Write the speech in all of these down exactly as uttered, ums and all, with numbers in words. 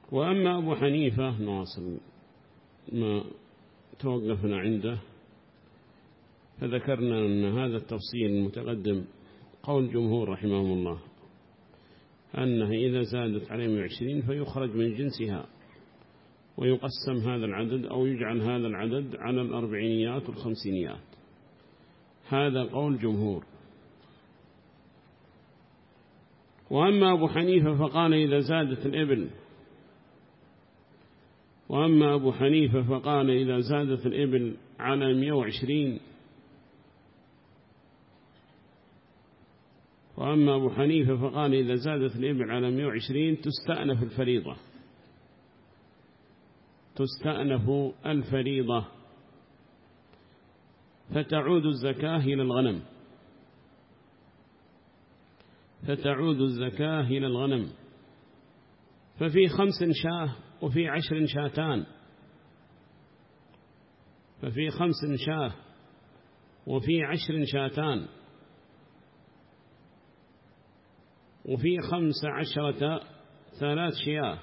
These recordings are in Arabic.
وأما أبو حنيفة نواصل ما توقفنا عنده، فذكرنا أن هذا التفصيل المتقدم قول جمهور رحمهم الله أنه إذا زادت على مئة وعشرين فيخرج من جنسها ويقسم هذا العدد أو يجعل هذا العدد على الأربعينيات والخمسينيات. هذا قول جمهور. وأما أبو حنيفة فقال إذا زادت الإبل وأما أبو حنيفة فقال إذا زادت الإبل على مئة وعشرين وأما أبو حنيفة فقال إذا زادت الإبل على مئة وعشرين تستأنف الفريضة تستأنف الفريضة فتعود الزكاة إلى الغنم فتعود الزكاة إلى الغنم ففي خمس شاه وفي عشر شاتان ففي خمس شاه وفي عشر شاتان وفي خمس عشرة ثلاث شياه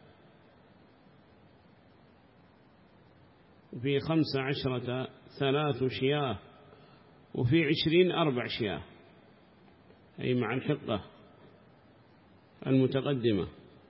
وفي خمس عشرة ثلاث شياه وفي عشرين أربع شياه، أي مع الحقة المتقدمة.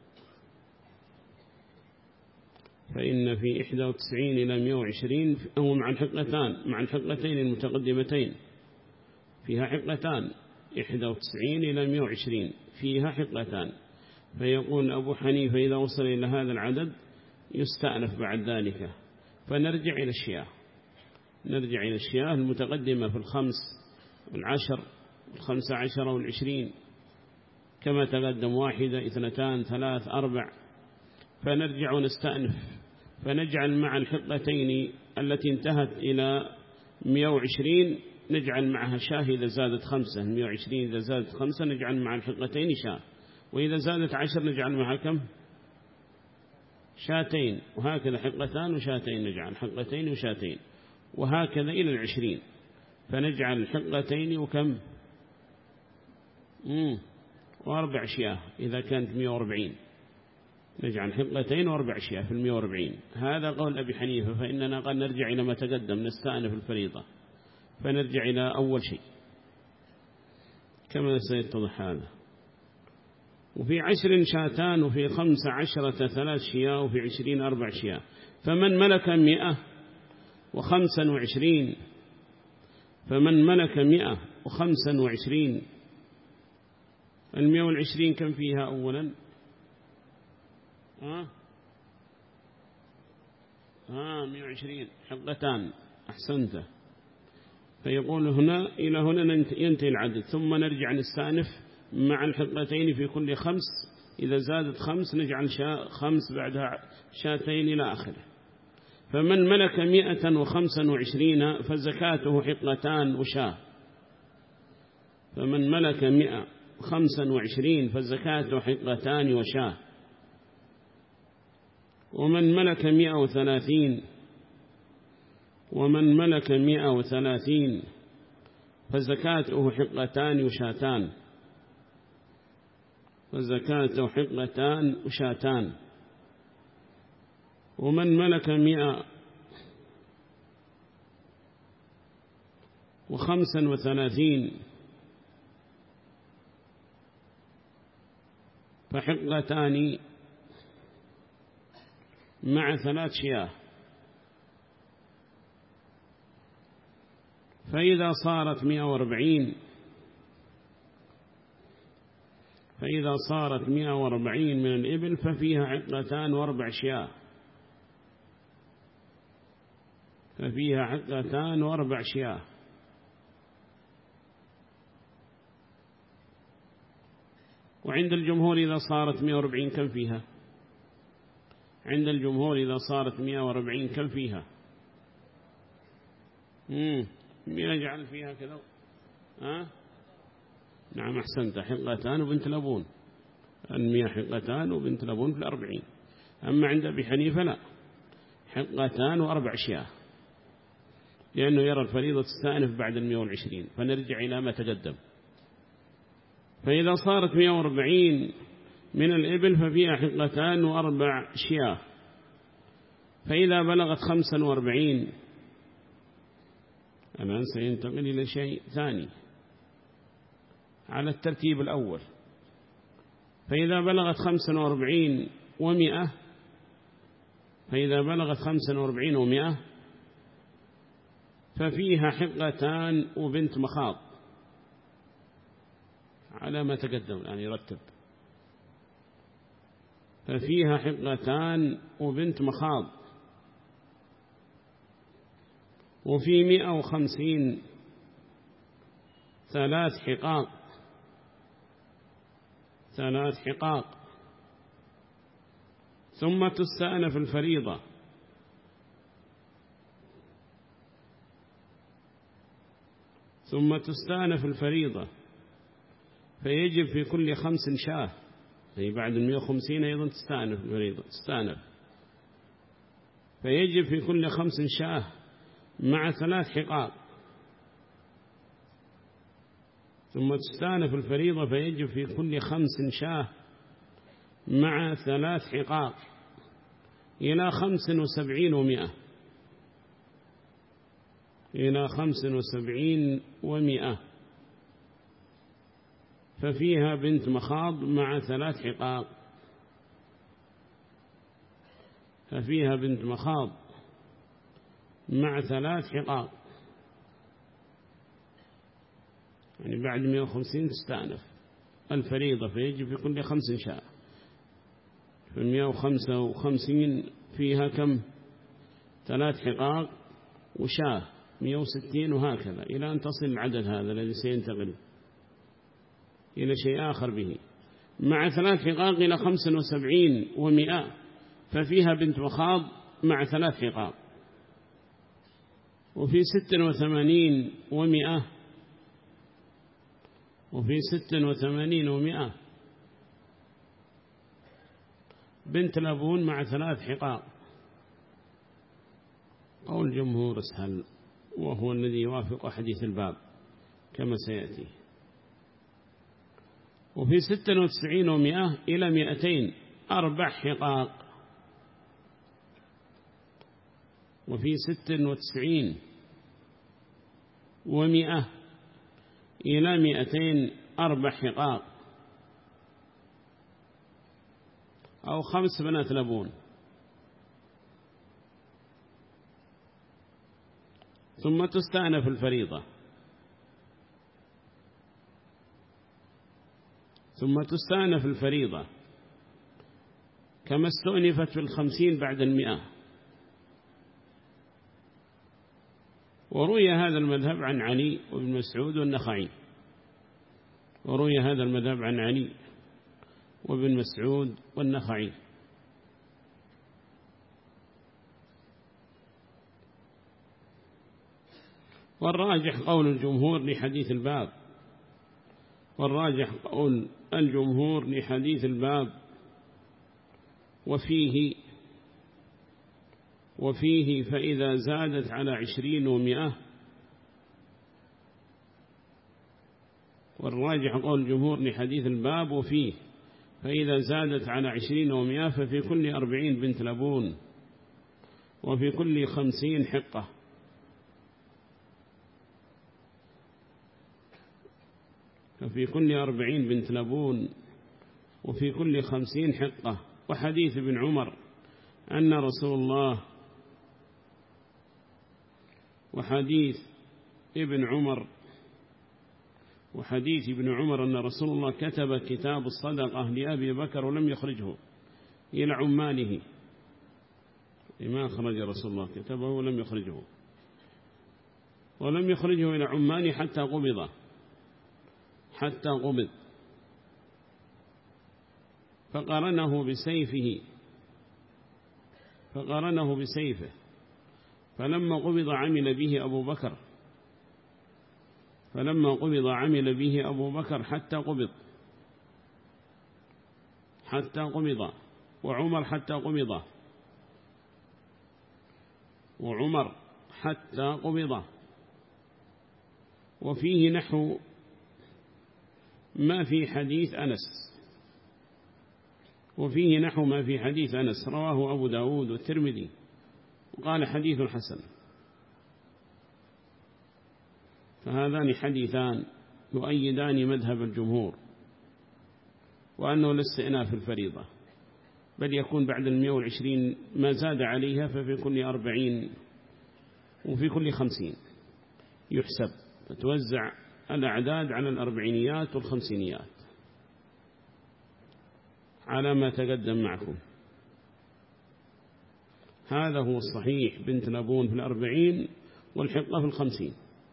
فإن في إحدى وتسعين إلى مئة وعشرين أو مع الحقتان مع الحقتين المتقدمتين فيها حقتان، إحدى وتسعين إلى مئة وعشرين فيها حقتان. فيقول أبو حنيفة إذا وصل إلى هذا العدد يستأنف بعد ذلك، فنرجع إلى الشياه نرجع إلى الشياه المتقدمة في الخمس والعشر والخمسة عشر والعشرين كما تقدم، واحدة اثنتان ثلاث أربع، فنرجع ونستأنف فنجعل مع الحقتين التي انتهت إلى مئة وعشرين نجعل معها شاه إذا زادت خمسة، مئة وعشرين إذا زادت خمسة نجعل مع الحقتين شاه، وإذا زادت عشر نجعل معها كم؟ شاتين، وهكذا حقتان وشاتين نجعل حقتين وشاتين، وهكذا إلى العشرين فنجعل حقتين وكم؟ مم. وأربع شياه إذا كانت مئة وأربعين نجعل حقتين وأربع شياه في المئة وأربعين. هذا قول أبي حنيفة. فإننا قد نرجع إلى ما تقدم نستأنف الفريضة، فنرجع إلى أول شيء كما سيتضح هذا. وفي عشر شاتان وفي خمس عشرة ثلاث شياه وفي عشرين أربع شياه. فمن ملك مئة وخمسا وعشرين فمن ملك مئة وخمسا وعشرين المئة والعشرين كم فيها أولا؟ ها ها مئة وعشرين حقتان، أحسنت. فيقول هنا إلى هنا ينتهي العدد، ثم نرجع نستأنف مع الحقتين في كل خمس، إذا زادت خمس نجعل شا خمس بعدها شاتين إلى آخره. فمن ملك مئة وخمسا وعشرين فزكاته حقتان وشاه فمن ملك مئة وخمسا وعشرين فزكاته حقتان وشاه. ومن ملك مئة وثلاثين ومن ملك مئة وثلاثين فزكاته حقتان وشاتان فزكاته حقتان وشاتان. ومن ملك مئة وخمسا وثلاثين فحقتان مع ثلاث شياه. فإذا صارت مئة وأربعين فإذا صارت مئة وأربعين من الإبل ففيها حقتان وأربع شياه ففيها حقتان وأربع شياه. وعند الجمهور إذا صارت مئة وأربعين كم فيها؟ عند الجمهور إذا صارت مئة وأربعين كم فيها؟ مم. نجعل فيها كذا. ها؟ نعم أحسنت، حقتان وبنت لبون، المئة حقتان وبنت لبون في الأربعين. أما عند أبي حنيفة لا، حقتان وأربع شياه، لأنه يرى الفريضة تستأنف بعد المئة والعشرين، فنرجع إلى ما تقدم. فإذا صارت مئة وأربعين من الإبل ففيها حقتان وأربع شياه. فإذا بلغت خمسا واربعين الآن سينتقل إلى شيء ثاني على الترتيب الأول. فإذا بلغت خمسا واربعين ومئة فإذا بلغت خمسا واربعين ومئة ففيها حقتان وبنت مخاض على ما تقدم الآن يرتب. ففيها حقتان وبنت مخاض. وفي مئة وخمسين ثلاث حقاق ثلاث حقاق. ثم تستأنف الفريضة ثم تستأنف الفريضة فيجب في كل خمس شاه. أي بعد المئة وخمسين أيضا تستأنف الفريضة تستأنف فيجب في كل خمس شاه مع ثلاث حقاق. ثم تستأنف الفريضة فيجب في كل خمس شاه مع ثلاث حقاق إلى خمس وسبعين ومئة إلى خمس وسبعين ومئة ففيها بنت مخاض مع ثلاث حقاق. ففيها بنت مخاض مع ثلاث حقاق يعني بعد مئة وخمسين تستأنف الفريضة فيجب في كل خمس شاء. في المئة وخمسة وخمسين فيها كم؟ ثلاث حقاق وشاه مئة وستين وهكذا إلى أن تصل العدد هذا الذي سينتقل إلى شيء آخر به مع ثلاث حقاق إلى خمس وسبعين ومئة ففيها بنت مخاض مع ثلاث حقاق. وفي ست وثمانين ومئة وفي ست وثمانين ومئة بنت لبون مع ثلاث حقاق. قول جمهور اسهل وهو الذي يوافق حديث الباب كما سيأتي. وفي ست وتسعين ومئة إلى مئتين أربع حقاق. وفي ست وتسعين ومئة إلى مئتين أربع حقاق أو خمس بنات لبون. ثم تستأنف الفريضة ثم تستأنف الفريضة كما استؤنفت في الخمسين بعد المئة. وروي هذا المذهب عن علي وابن مسعود والنخعي وروي هذا المذهب عن علي وابن مسعود والنخعي. والراجح قول الجمهور لحديث الباب والراجح قول الجمهور لحديث الباب وفيه وفيه فإذا زادت على عشرين ومئة. والراجح قول الجمهور لحديث الباب وفيه فإذا زادت على عشرين ومئة ففي كل أربعين بنت لبون وفي كل خمسين حقة. ففي كل أربعين بنت لبون وفي كل خمسين حقة. وحديث ابن عمر أن رسول الله وحديث ابن عمر وحديث ابن عمر أن رسول الله كتب كتاب الصدقة لأبي بكر ولم يخرجه إلى عماله. لما أخرج رسول الله كتبه ولم يخرجه ولم يخرجه إلى عماله حتى قبض حتى قبض فقرنه بسيفه فقرنه بسيفه فلما قبض عمل به أبو بكر فلما قبض عمل به أبو بكر حتى قبض حتى قبض وعمر حتى قبض وعمر حتى قبض. وفيه نحو ما في حديث أنس وفيه نحو ما في حديث أنس رواه أبو داود والترمذي وقال حديث حسن. فهذان حديثان يؤيدان مذهب الجمهور وأنه الاستئناف الفريضة، بل يكون بعد المئة والعشرين ما زاد عليها ففي كل أربعين وفي كل خمسين يحسب، فتوزع الأعداد على الأربعينيات والخمسينيات على ما تقدم معكم. هذا هو الصحيح. بنت لبون في الأربعين والحقة في الخمسين.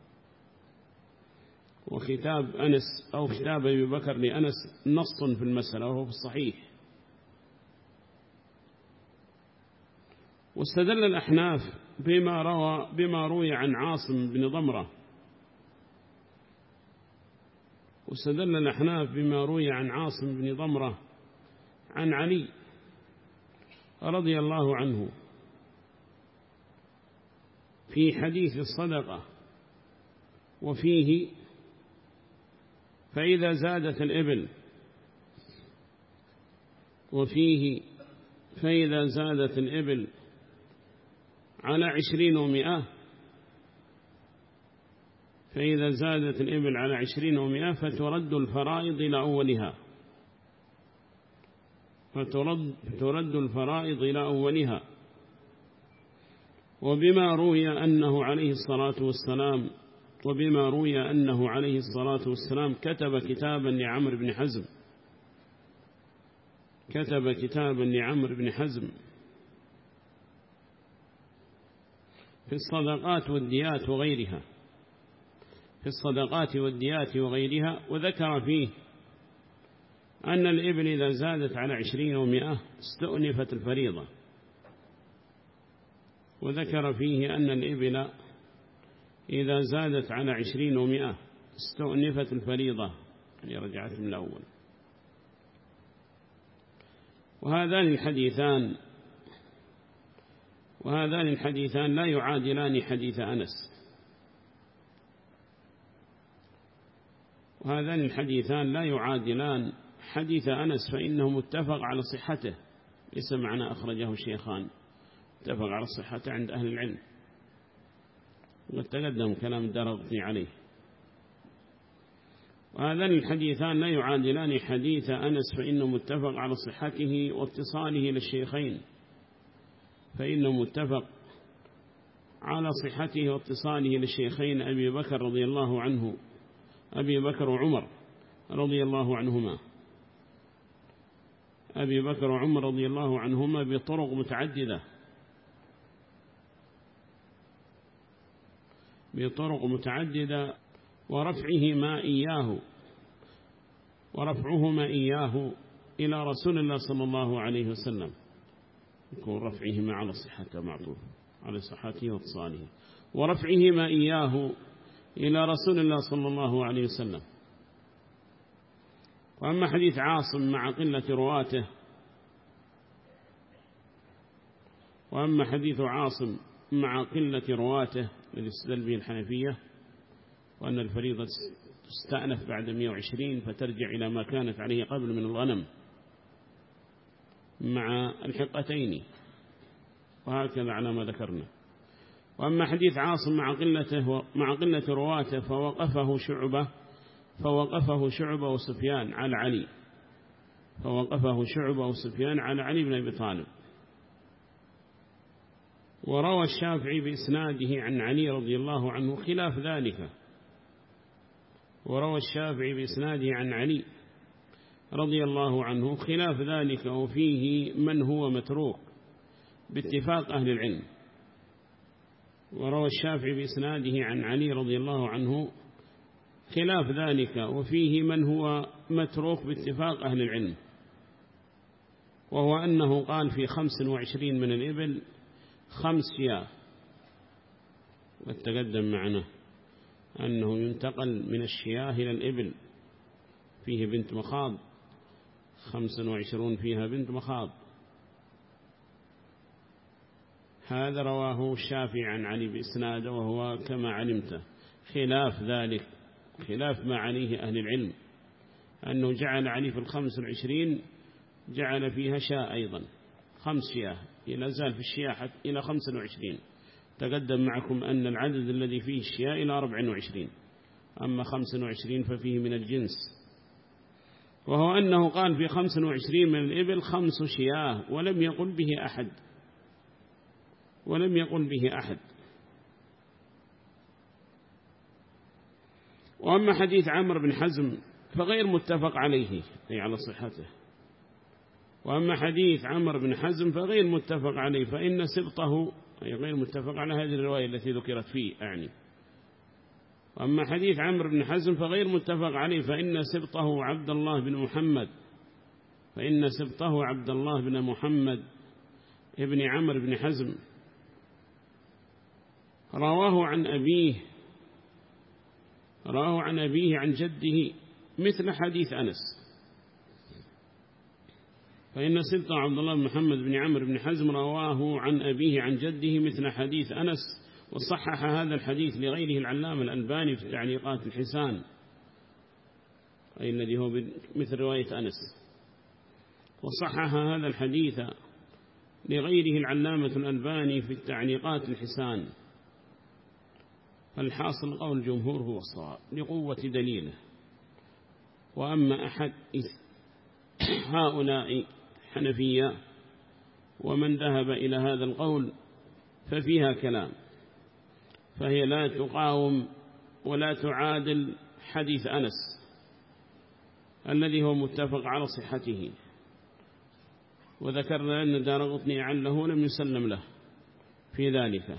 وكتاب أنس أو كتاب أبي بكر لأنس نص في المسألة وهو في الصحيح. واستدل الأحناف بما روى بما روي عن عاصم بن ضمرة واستدل الأحناف بما روي عن عاصم بن ضمرة عن علي رضي الله عنه في حديث الصدقة، وفيه فإذا زادت الإبل وفيه فإذا زادت الإبل على عشرين ومئة فإذا زادت الإبل على عشرين ومئة فترد الفرائض إلى أولها فترد ترد الفرائض إلى أولها. وبما روي أنه عليه الصلاة والسلام وبما روي أنه عليه الصلاة والسلام كتب كتابا لعمرو بن حزم كتب كتابا لعمرو بن حزم في الصدقات والديات وغيرها في الصدقات والديات وغيرها وذكر فيه أن الإبل إذا زادت على عشرين ومئة استؤنفت الفريضة، وذكر فيه أن الإبل إذا زادت على عشرين ومئة استؤنفت الفريضة، يعني رجعت من الأول. وهذان الحديثان وهذان الحديثان لا يعادلان حديث أنس وهذان الحديثان لا يعادلان حديث أنس فإنه متفق على صحته، ليس معنى أخرجه الشيخان، متفق على صحته عند أهل العلم، وقد تقدم كلام الدارقطني عليه. وهذان الحديثان لا يعادلان حديث أنس فإنه متفق على صحته واتصاله للشيخين فإنه متفق على صحته واتصاله للشيخين أبي بكر رضي الله عنه أبي بكر وعمر رضي الله عنهما أبي بكر وعمر رضي الله عنهما بطرق متعددة بطرق متعددة ورفعهما إياه ورفعهما إياه إلى رسول الله صلى الله عليه وسلم، يكون رفعهما على صحته معطوف على صحته واتصاله، ورفعهما إياه إلى رسول الله صلى الله عليه وسلم. وأما حديث عاصم مع قلة رواته وأما حديث عاصم مع قلة رواته الذي استدل به الحنفية وأن الفريضة تستأنف بعد مئة وعشرين فترجع إلى ما كانت عليه قبل من الغنم مع الحقتين، وهكذا على ما ذكرنا. وأما حديث عاصم مع قلته مع قلة رواته فوقفه شعبة فوقفه شعبة وسفيان على علي فوقفه شعبة وسفيان على علي بن أبي طالب. وروى الشافعي بإسناده عن علي رضي الله عنه خلاف ذلك وروى الشافعي بإسناده عن علي رضي الله عنه خلاف ذلك وفيه من هو متروك باتفاق أهل العلم. وروى الشافعي بإسناده عن علي رضي الله عنه خلاف ذلك وفيه من هو متروك باتفاق أهل العلم، وهو أنه قال في خمس وعشرين من الإبل خمس شياه، وتقدم معنا أنه ينتقل من الشياه إلى الإبل، فيه بنت مخاض خمس وعشرون فيها بنت مخاض. هذا رواه الشافعي عن علي بإسناده وهو كما علمت خلاف ذلك خلاف ما عليه أهل العلم، أنه جعل علي في الخمس والعشرين جعل فيها شاء أيضا خمس شياه، إلى زال في الشياه إلى خمسة وعشرين. تقدم معكم أن العدد الذي فيه الشياه إلى أربعة وعشرين، أما خمسة وعشرين ففيه من الجنس. وهو أنه قال في خمسة وعشرين من الإبل خمس شياه، ولم يقل به أحد ولم يقل به أحد. وأما حديث عمرو بن حزم فغير متفق عليه أي على صحته. وأما حديث عمرو بن حزم فغير متفق عليه، فإن سبطه أي غير متفق على هذه الرواية التي ذكرت فيه أعني. وأما حديث عمرو بن حزم فغير متفق عليه، فإن سبطه عبد الله بن محمد فإن سبطه عبد الله بن محمد ابن عمرو بن حزم رواه عن أبيه رواه عن أبيه عن جده مثل حديث أنس. فإن سبطه عبد الله بن محمد بن عمرو بن حزم رواه عن أبيه عن جده مثل حديث أنس. وصحح هذا الحديث لغيره العلامة الألباني في تعليقات الحسان، أي الذي هو مثل رواية أنس. وصحح هذا الحديث لغيره العلامة الألباني في التعليقات الحسان. فالحاصل قول الجمهور هو الصواب لقوة دليله. وأما أحد هؤلاء حنفية ومن ذهب إلى هذا القول ففيها كلام، فهي لا تقاوم ولا تعادل حديث أنس الذي هو متفق على صحته. وذكرنا أن دارقطني عله لم يسلم له في ذلك.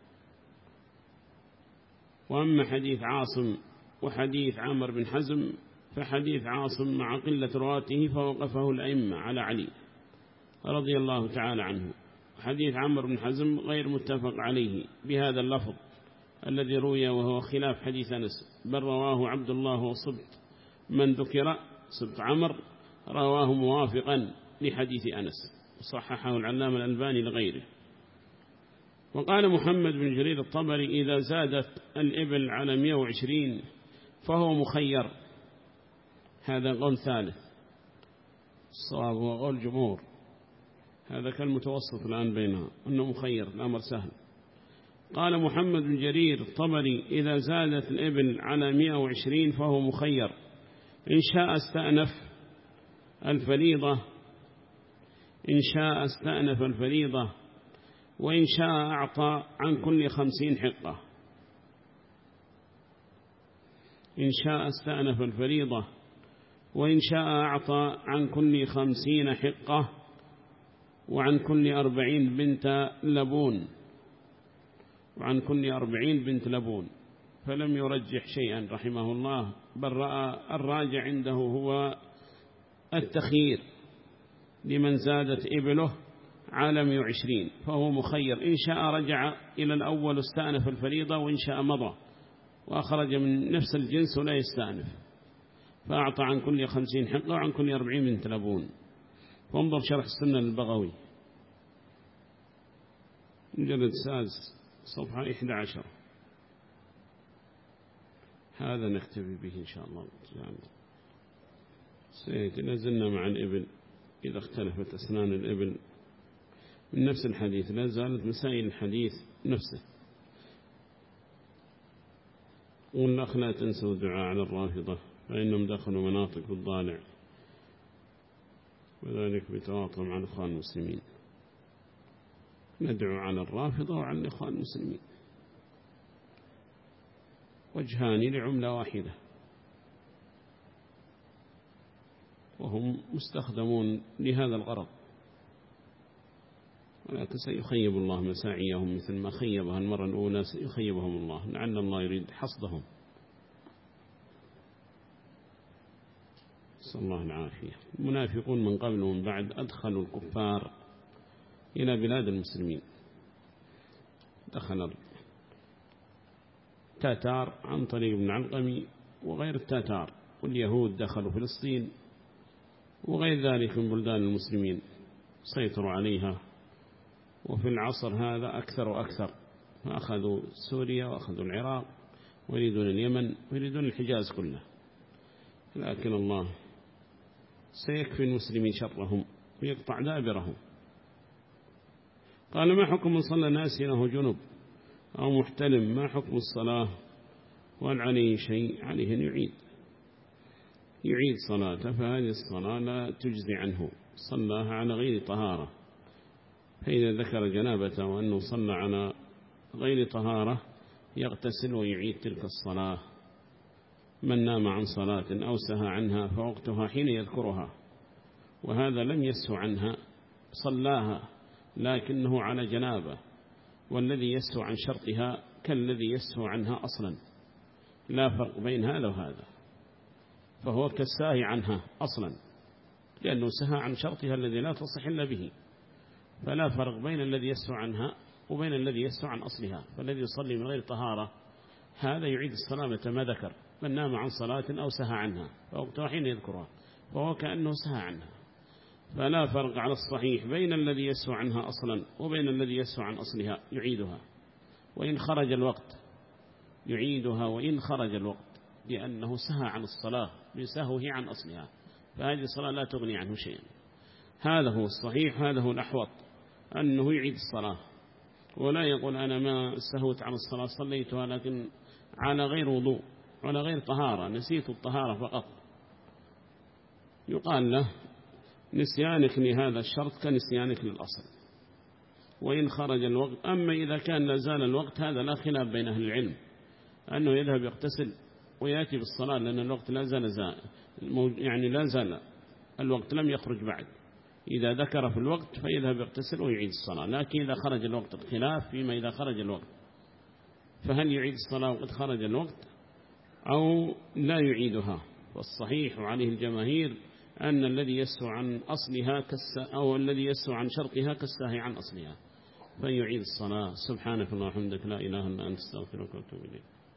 وأما حديث عاصم وحديث عمرو بن حزم فحديث عاصم مع قلة رواته فوقفه الأئمة على علي رضي الله تعالى عنه. حديث عمرو بن حزم غير متفق عليه بهذا اللفظ الذي روي، وهو خلاف حديث أنس، بل رواه عبد الله وصبت من ذكر صبت عمر رواه موافقا لحديث أنس، صححه العلامة الألباني لغيره. وقال محمد بن جرير الطبري إذا زادت الإبل على مئة وعشرين فهو مخير. هذا قول ثالث، الصواب هو قول جمهور، هذا كالمتوسط الآن بينها أنه مخير، الأمر سهل. قال محمد بن جرير الطبري إذا زادت الإبل على مئة وعشرين فهو مخير، إن شاء استأنف الفريضة إن شاء استأنف الفريضة وإن شاء أعطى عن كل خمسين حقة. إن شاء استأنف الفريضة وإن شاء أعطى عن كل خمسين حقة وعن كل أربعين بنت لبون وعن كل أربعين بنت لبون. فلم يرجح شيئا رحمه الله، بل رأى الراجع عنده هو التخيير لمن زادت إبله على مئة وعشرين فهو مخير، إن شاء رجع إلى الأول استأنف الفريضة وإن شاء مضى وأخرج من نفس الجنس ولا يستأنف، فأعطى عن كل خمسين حقة وعن كل أربعين بنت لبون. فانظر شرح السنة البغوي مجلد سادس صفحة إحدى عشر. هذا نكتفي به إن شاء الله. سيتنزلنا مع الإبل إذا اختلفت أسنان الإبل من نفس الحديث، لا زالت مسائل الحديث نفسه. والأخ لا تنسوا الدعاء على الرافضة فإنهم دخلوا مناطق الضالع، وذلك بتواطؤ مع الإخوان المسلمين. ندعو على الرافضة وعلى الإخوان المسلمين، وجهان لعملة واحدة، وهم مستخدمون لهذا الغرض، ولكن سيخيب الله مساعيهم مثل ما خيبها المرة الأولى سيخيبهم الله، لعل الله يريد حصدهم. صلى الله العافية. المنافقون من قبل ومن بعد أدخلوا الكفار إلى بلاد المسلمين. دخل التاتار عن طريق ابن علقمي وغير التاتار، واليهود دخلوا فلسطين وغير ذلك من بلدان المسلمين سيطروا عليها. وفي العصر هذا أكثر وأكثر، فأخذوا سوريا وأخذوا العراق ويريدون اليمن ويريدون الحجاز كله، لكن الله سيكفي المسلمين شرهم. ويقطع دابره. قال ما حكم من صلى ناسيا وهو جنب أو محتلم، ما حكم الصلاة وهل عليه شيء؟ عليه أن يعيد يعيد صلاته، فهذه الصلاة لا تجزي عنه، صلاها على غير طهارة. فإذا ذكر جنابته وأنه صلى على غير طهارة يغتسل ويعيد تلك الصلاة. من نام عن صلاة أو سهى عنها فوقتها حين يذكرها، وهذا لم يسه عنها، صلاها لكنه على جنابه، والذي يسه عن شرطها كالذي يسه عنها أصلا، لا فرق بين هذا وهذا، فهو كالساهي عنها أصلا، لأنه سهى عن شرطها الذي لا تصح إلا به، فلا فرق بين الذي يسه عنها وبين الذي يسه عن أصلها. فالذي يصلي من غير طهارة هذا يعيد الصلاة متى ما ذكر. من نام عن صلاة أو سهى عنها فوقتها حين يذكرها فهو كأنه سهى عنها، فلا فرق على الصحيح بين الذي يسهى عنها أصلا وبين الذي يسهى عن أصلها، يعيدها وإن خرج الوقت، يعيدها وإن خرج الوقت، لأنه سهى عن الصلاة بسهوه عن أصلها، فهذه الصلاة لا تغني عنه شيئا. هذا هو الصحيح، هذا هو الأحوط، أنه يعيد الصلاة، ولا يقول أنا ما سهوت عن الصلاة صليتها لكن على غير وضوء على غير طهارة، نسيت الطهارة فقط. يقال له نسيانك لهذا الشرط كنسيانك للأصل وإن خرج الوقت. أما إذا كان لا زال الوقت هذا لا خلاف بين أهل العلم، أنه يذهب يغتسل ويأتي بالصلاة، لأن الوقت لا زال زال يعني لا زال الوقت لم يخرج بعد. إذا ذكر في الوقت فيذهب يغتسل ويعيد الصلاة. لكن إذا خرج الوقت الخلاف فيما إذا خرج الوقت، فهل يعيد الصلاة وقد خرج الوقت أو لا يعيدها؟ والصحيح عليه الجماهير أن الذي يسهو عن أصلها كس أو الذي يسهو عن شرطها كالساهي عن أصلها، فيعيد الصلاة. سبحانك اللهم وبحمدك لا إله إلا أنت استغفرك وأتوب إليك.